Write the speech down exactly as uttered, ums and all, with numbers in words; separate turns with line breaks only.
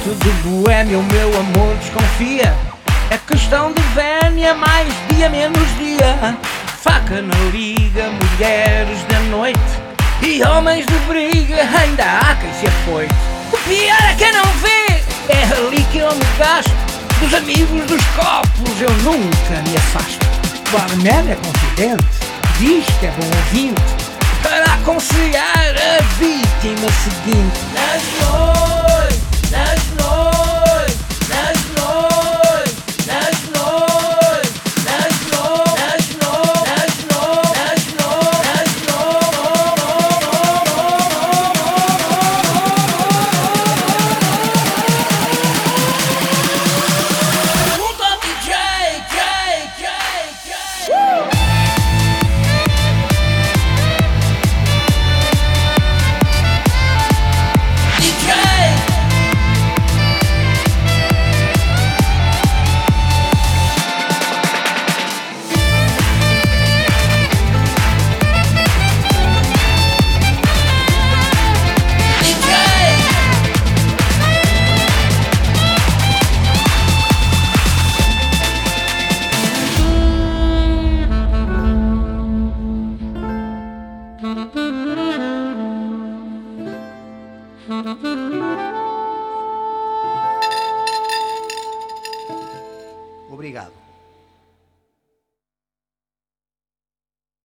Excesso de boémia, o meu amor desconfia. É questão de vénia, mais dia menos dia. Faca na liga, mulheres da noite e homens de briga, ainda há quem se afoite. O pior é quem não vê, é ali que eu me gasto. Dos amigos dos copos eu nunca me afasto. O barman é confidente, diz que é bom ouvinte, para aconselhar a vítima seguinte. Nas